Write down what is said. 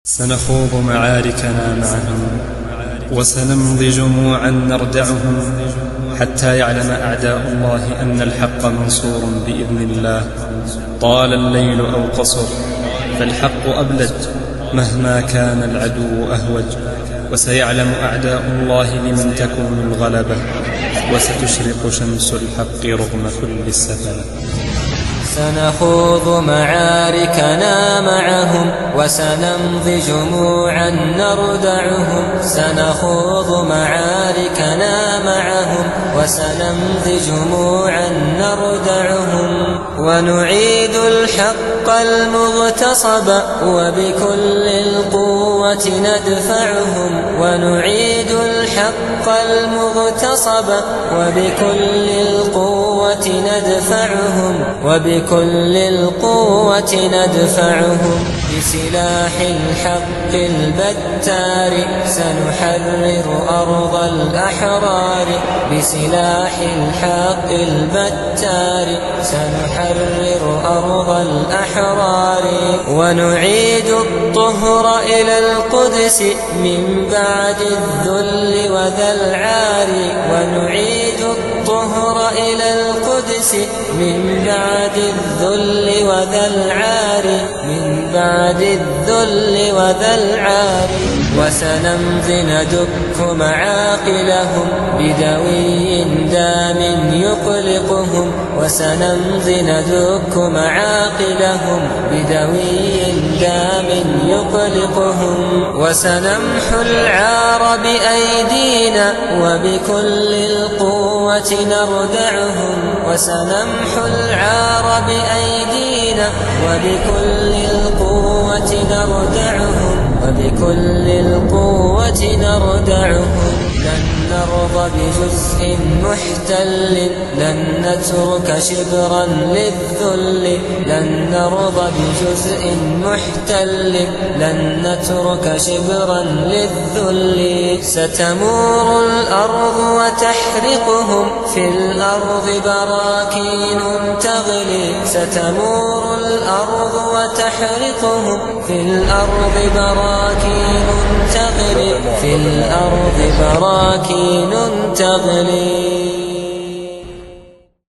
سنخوض معاركنا معهم وسنمضي جموعا نردعهم حتى يعلم أعداء الله أن الحق منصور بإذن الله. طال الليل أو قصر فالحق أبلج مهما كان العدو أهوج. وسيعلم أعداء الله لمن تكون الغلبة، وستشرق شمس الحق رغم كل السفلة. سنخوض معاركنا معهم وسنمضي جموعا نردعهم. سنخوض معاركنا معهم وسنمضي جموعا نردعهم. ونعيد الحق المغتصب وبكل القوة ندفعهم. ونعيد الحق المغتصب وبكل القوة ندفعهم. وبكل القوة ندفعهم. بسلاح الحق البتار سنحرر أرض الأحرار. بسلاح الحق البتار سنحرر أرض الأحرار. ونعيد الطهر إلى القدس من بعد الذل وذا العار. ونعيد الطهر إلى القدس من بعد الذل وذا العار. من بعد الذل وذا العار. وسنمضي ندك معاقلهم بدوي دام يقلقهم. وسنمضي ندك معاقلهم بدوي دام يقلقهم. وسنمحو العار بأيدينا وبكل القوة نردعهم. وسنمحو العار بأيدينا وبكل القوة نردعهم. وبكل القوة نردعهم. لن نرضى بجزء محتل، لن نترك شبرا للذل. لن نرضى بجزء محتل، لن نترك شبرا للذل. ستمور الأرض وتحرقهم في الأرض براكين تغلي. ستمور الأرض وتحرقهم في الأرض براكين تغلي. في الأرض براكين تغلي.